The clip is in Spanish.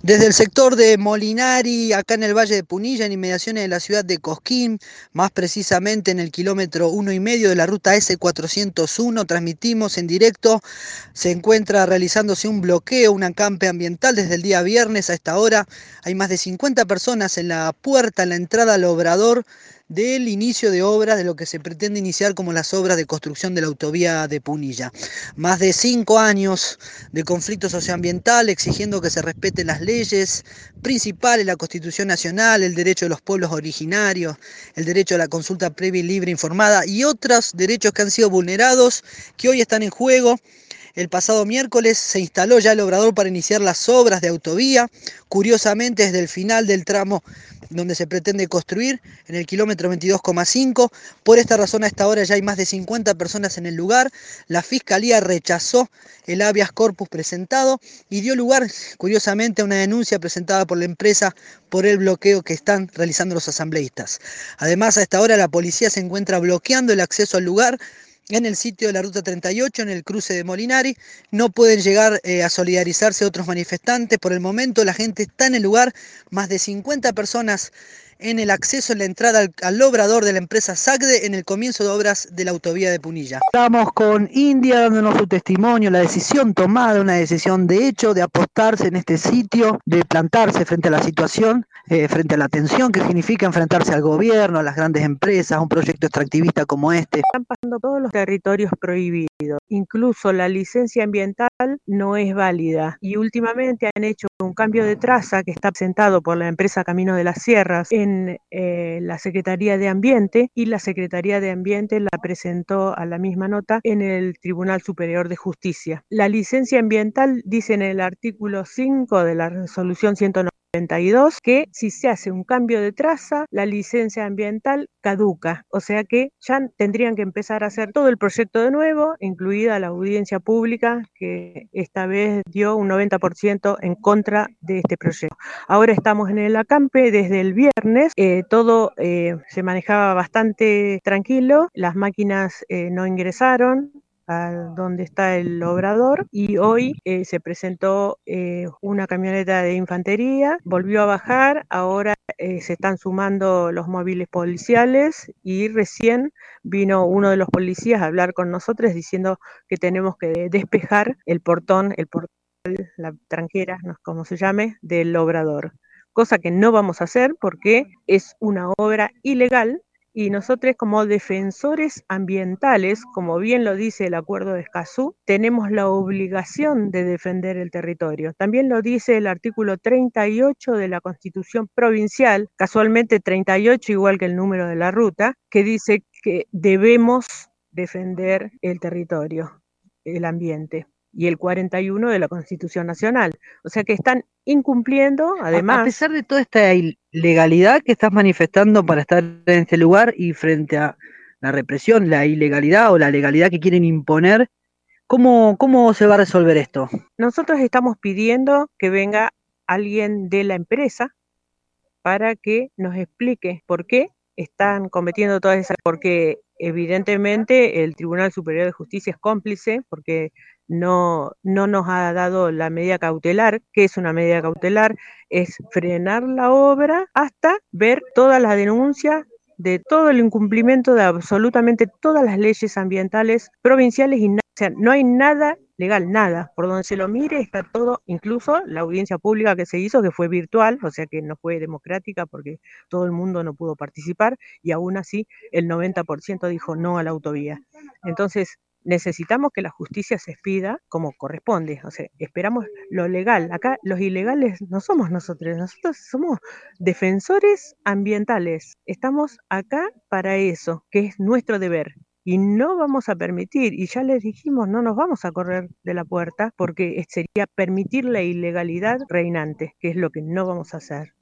Desde el sector de Molinari, acá en el Valle de Punilla, en inmediaciones de la ciudad de Cosquín, más precisamente en el kilómetro 1,5 de la ruta S401, transmitimos en directo. Se encuentra realizándose un bloqueo, un acampe ambiental desde el día viernes a esta hora. Hay más de 50 personas en la puerta, en la entrada al obrador del inicio de obras, de lo que se pretende iniciar como las obras de construcción de la autovía de Punilla. Más de 5 años de conflicto socioambiental exigiendo que se respeten las leyes principales, la Constitución Nacional, el derecho de los pueblos originarios, el derecho a la consulta previa y libre informada y otros derechos que han sido vulnerados, que hoy están en juego. El pasado miércoles se instaló ya el obrador para iniciar las obras de autovía, curiosamente desde el final del tramo donde se pretende construir, en el kilómetro 22,5. Por esta razón a esta hora ya hay más de 50 personas en el lugar. La Fiscalía rechazó el habeas corpus presentado y dio lugar, curiosamente, a una denuncia presentada por la empresa por el bloqueo que están realizando los asambleístas. Además, a esta hora la policía se encuentra bloqueando el acceso al lugar en el sitio de la ruta 38, en el cruce de Molinari. No pueden llegar a solidarizarse otros manifestantes. Por el momento la gente está en el lugar, más de 50 personas en el acceso, en la entrada al obrador de la empresa SACDE en el comienzo de obras de la autovía de Punilla. Estamos con India dándonos su testimonio, la decisión tomada, una decisión de hecho de apostarse en este sitio, de plantarse frente a la situación, frente a la tensión que significa enfrentarse al gobierno, a las grandes empresas, a un proyecto extractivista como este. Están pasando todos los territorios prohibidos, incluso la licencia ambiental no es válida y últimamente han hecho un cambio de traza que está presentado por la empresa Camino de las Sierras en la Secretaría de Ambiente, y la Secretaría de Ambiente la presentó a la misma nota en el Tribunal Superior de Justicia. La licencia ambiental dice en el artículo 5 de la resolución 192 que si se hace un cambio de traza, la licencia ambiental caduca, o sea que ya tendrían que empezar a hacer todo el proyecto de nuevo, incluida la audiencia pública, que esta vez dio un 90% en contra de este proyecto. Ahora estamos en el acampe desde el viernes, todo se manejaba bastante tranquilo, las máquinas no ingresaron a donde está el obrador, y hoy se presentó una camioneta de infantería, volvió a bajar, ahora se están sumando los móviles policiales y recién vino uno de los policías a hablar con nosotros diciendo que tenemos que despejar el portón, la tranquera, no sé cómo se llame, del obrador, cosa que no vamos a hacer porque es una obra ilegal. Y nosotros como defensores ambientales, como bien lo dice el Acuerdo de Escazú, tenemos la obligación de defender el territorio. También lo dice el artículo 38 de la Constitución Provincial, casualmente 38 igual que el número de la ruta, que dice que debemos defender el territorio, el ambiente, y el 41 de la Constitución Nacional. O sea que están incumpliendo, además. A pesar de toda esta ilegalidad que estás manifestando para estar en este lugar y frente a la represión, la ilegalidad o la legalidad que quieren imponer, ¿cómo se va a resolver esto? Nosotros estamos pidiendo que venga alguien de la empresa para que nos explique por qué están cometiendo todas esas, porque evidentemente el Tribunal Superior de Justicia es cómplice, porque no nos ha dado la medida cautelar. ¿Qué es una medida cautelar? Es frenar la obra hasta ver todas las denuncias de todo el incumplimiento de absolutamente todas las leyes ambientales provinciales y o sea, no hay nada legal, nada. Por donde se lo mire está todo, incluso la audiencia pública que se hizo, que fue virtual, o sea que no fue democrática porque todo el mundo no pudo participar, y aún así el 90% dijo no a la autovía. Entonces, necesitamos que la justicia se expida como corresponde, o sea, esperamos lo legal. Acá los ilegales no somos nosotros somos defensores ambientales. Estamos acá para eso, que es nuestro deber. Y no vamos a permitir, y ya les dijimos, no nos vamos a correr de la puerta porque sería permitir la ilegalidad reinante, que es lo que no vamos a hacer.